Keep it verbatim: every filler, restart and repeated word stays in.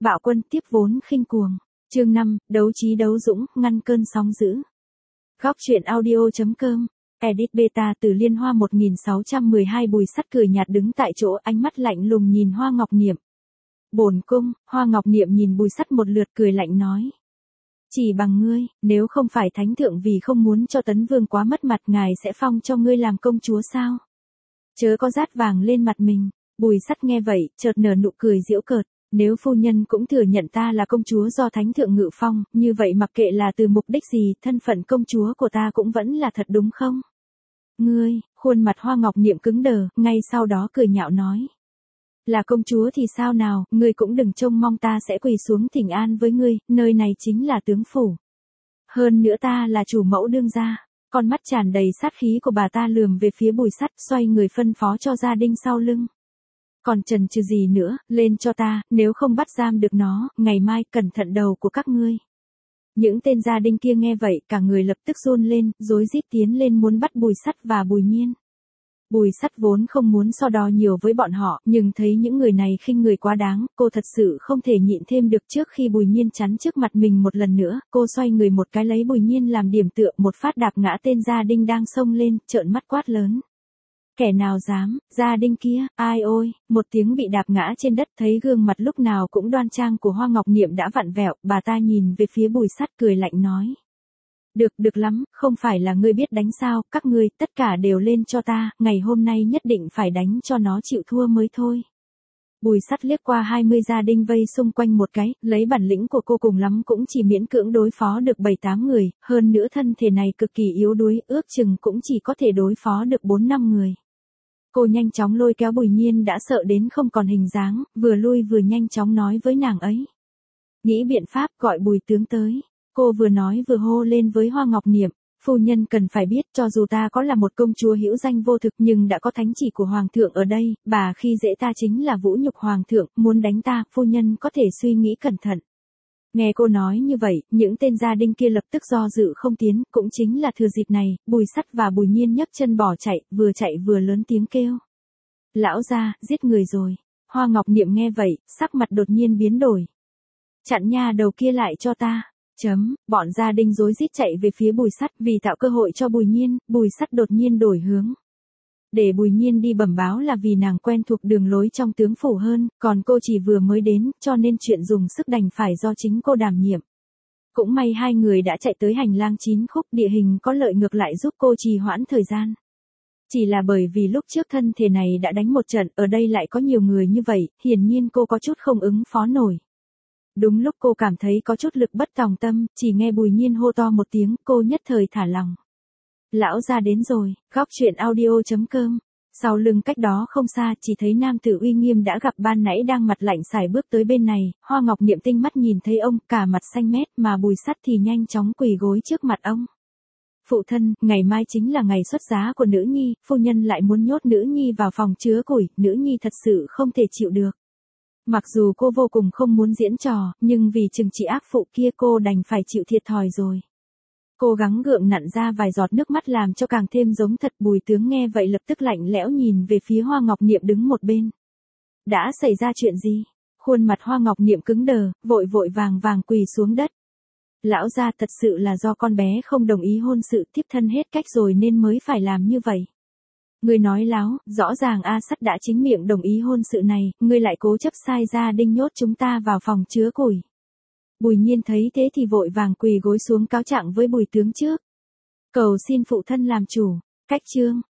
Bạo quân tiếp vốn khinh cuồng. Chương năm, đấu trí đấu dũng, ngăn cơn sóng dữ. Góc truyện audio.com. Edit beta từ Liên Hoa một nghìn sáu trăm mười hai. Bùi Sắt cười nhạt đứng tại chỗ, ánh mắt lạnh lùng nhìn Hoa Ngọc Niệm. Bổn cung. Hoa Ngọc Niệm nhìn Bùi Sắt một lượt cười lạnh nói. Chỉ bằng ngươi, nếu không phải thánh thượng vì không muốn cho Tấn Vương quá mất mặt, ngài sẽ phong cho ngươi làm công chúa sao? Chớ có rát vàng lên mặt mình. Bùi Sắt nghe vậy, chợt nở nụ cười giễu cợt. Nếu phu nhân cũng thừa nhận ta là công chúa do thánh thượng ngự phong, như vậy mặc kệ là từ mục đích gì, thân phận công chúa của ta cũng vẫn là thật đúng không? Ngươi, khuôn mặt Hoa Ngọc Niệm cứng đờ, ngay sau đó cười nhạo nói. Là công chúa thì sao nào, ngươi cũng đừng trông mong ta sẽ quỳ xuống thỉnh an với ngươi, nơi này chính là tướng phủ. Hơn nữa ta là chủ mẫu đương gia. Con mắt tràn đầy sát khí của bà ta lườm về phía Bùi Sắt, xoay người phân phó cho gia đình sau lưng. Còn chần chừ gì nữa, lên cho ta, nếu không bắt giam được nó, ngày mai cẩn thận đầu của các ngươi. Những tên gia đình kia nghe vậy, cả người lập tức run lên, rối rít tiến lên muốn bắt Bùi Sắt và Bùi Miên. Bùi Sắt vốn không muốn so đo nhiều với bọn họ, nhưng thấy những người này khinh người quá đáng, cô thật sự không thể nhịn thêm được. Trước khi Bùi Miên chắn trước mặt mình một lần nữa, cô xoay người một cái lấy Bùi Miên làm điểm tựa, một phát đạp ngã tên gia đình đang xông lên, trợn mắt quát lớn. Kẻ nào dám, gia đình kia, ai ôi, một tiếng bị đạp ngã trên đất, thấy gương mặt lúc nào cũng đoan trang của Hoa Ngọc Niệm đã vặn vẹo, bà ta nhìn về phía Bùi Sắt cười lạnh nói. Được, được lắm, không phải là ngươi biết đánh sao, các ngươi, tất cả đều lên cho ta, ngày hôm nay nhất định phải đánh cho nó chịu thua mới thôi. Bùi Sắt liếc qua hai mươi gia đình vây xung quanh một cái, lấy bản lĩnh của cô cùng lắm cũng chỉ miễn cưỡng đối phó được bảy tám người, hơn nữa thân thể này cực kỳ yếu đuối, ước chừng cũng chỉ có thể đối phó được bốn năm người. Cô nhanh chóng lôi kéo Bùi Miên đã sợ đến không còn hình dáng, vừa lui vừa nhanh chóng nói với nàng ấy. Nghĩ biện pháp gọi Bùi tướng tới. Cô vừa nói vừa hô lên với Hoa Ngọc Niệm. Phu nhân cần phải biết, cho dù ta có là một công chúa hữu danh vô thực nhưng đã có thánh chỉ của Hoàng thượng ở đây, bà khi dễ ta chính là vũ nhục Hoàng thượng, muốn đánh ta, phu nhân có thể suy nghĩ cẩn thận. Nghe cô nói như vậy, những tên gia đình kia lập tức do dự không tiến, cũng chính là thừa dịp này, Bùi Sắt và Bùi Miên nhấc chân bỏ chạy, vừa chạy vừa lớn tiếng kêu. Lão gia, giết người rồi. Hoa Ngọc Niệm nghe vậy, sắc mặt đột nhiên biến đổi. Chặn nha đầu kia lại cho ta. Chấm, bọn gia đình rối rít chạy về phía Bùi Sắt, vì tạo cơ hội cho Bùi Miên, Bùi Sắt đột nhiên đổi hướng. Để Bùi Miên đi bẩm báo là vì nàng quen thuộc đường lối trong tướng phủ hơn, còn cô chỉ vừa mới đến, cho nên chuyện dùng sức đành phải do chính cô đảm nhiệm. Cũng may hai người đã chạy tới hành lang chín khúc, địa hình có lợi ngược lại giúp cô trì hoãn thời gian. Chỉ là bởi vì lúc trước thân thể này đã đánh một trận, ở đây lại có nhiều người như vậy, hiển nhiên cô có chút không ứng phó nổi. Đúng lúc cô cảm thấy có chút lực bất tòng tâm, chỉ nghe Bùi Miên hô to một tiếng, cô nhất thời thả lòng. Lão gia đến rồi. Góc truyện audio.com. Sau lưng cách đó không xa, chỉ thấy nam tử uy nghiêm đã gặp ban nãy đang mặt lạnh sải bước tới bên này. Hoa Ngọc Niệm tinh mắt nhìn thấy ông, cả mặt xanh mét, mà Bùi Sắt thì nhanh chóng quỳ gối trước mặt ông. Phụ thân, ngày mai chính là ngày xuất giá của nữ nhi, phu nhân lại muốn nhốt nữ nhi vào phòng chứa củi, nữ nhi thật sự không thể chịu được. Mặc dù cô vô cùng không muốn diễn trò, nhưng vì trừng trị ác phụ kia cô đành phải chịu thiệt thòi rồi. Cố gắng gượng nặn ra vài giọt nước mắt làm cho càng thêm giống thật. Bùi tướng nghe vậy lập tức lạnh lẽo nhìn về phía Hoa Ngọc Niệm đứng một bên. Đã xảy ra chuyện gì? Khuôn mặt Hoa Ngọc Niệm cứng đờ, vội vội vàng vàng quỳ xuống đất. Lão gia, thật sự là do con bé không đồng ý hôn sự, thiếp thân hết cách rồi nên mới phải làm như vậy. Ngươi nói láo, rõ ràng A Sắt đã chính miệng đồng ý hôn sự này, ngươi lại cố chấp sai gia đình nhốt chúng ta vào phòng chứa củi. Bùi Miên thấy thế thì vội vàng quỳ gối xuống cáo trạng với Bùi tướng trước. Cầu xin phụ thân làm chủ. Cách chương.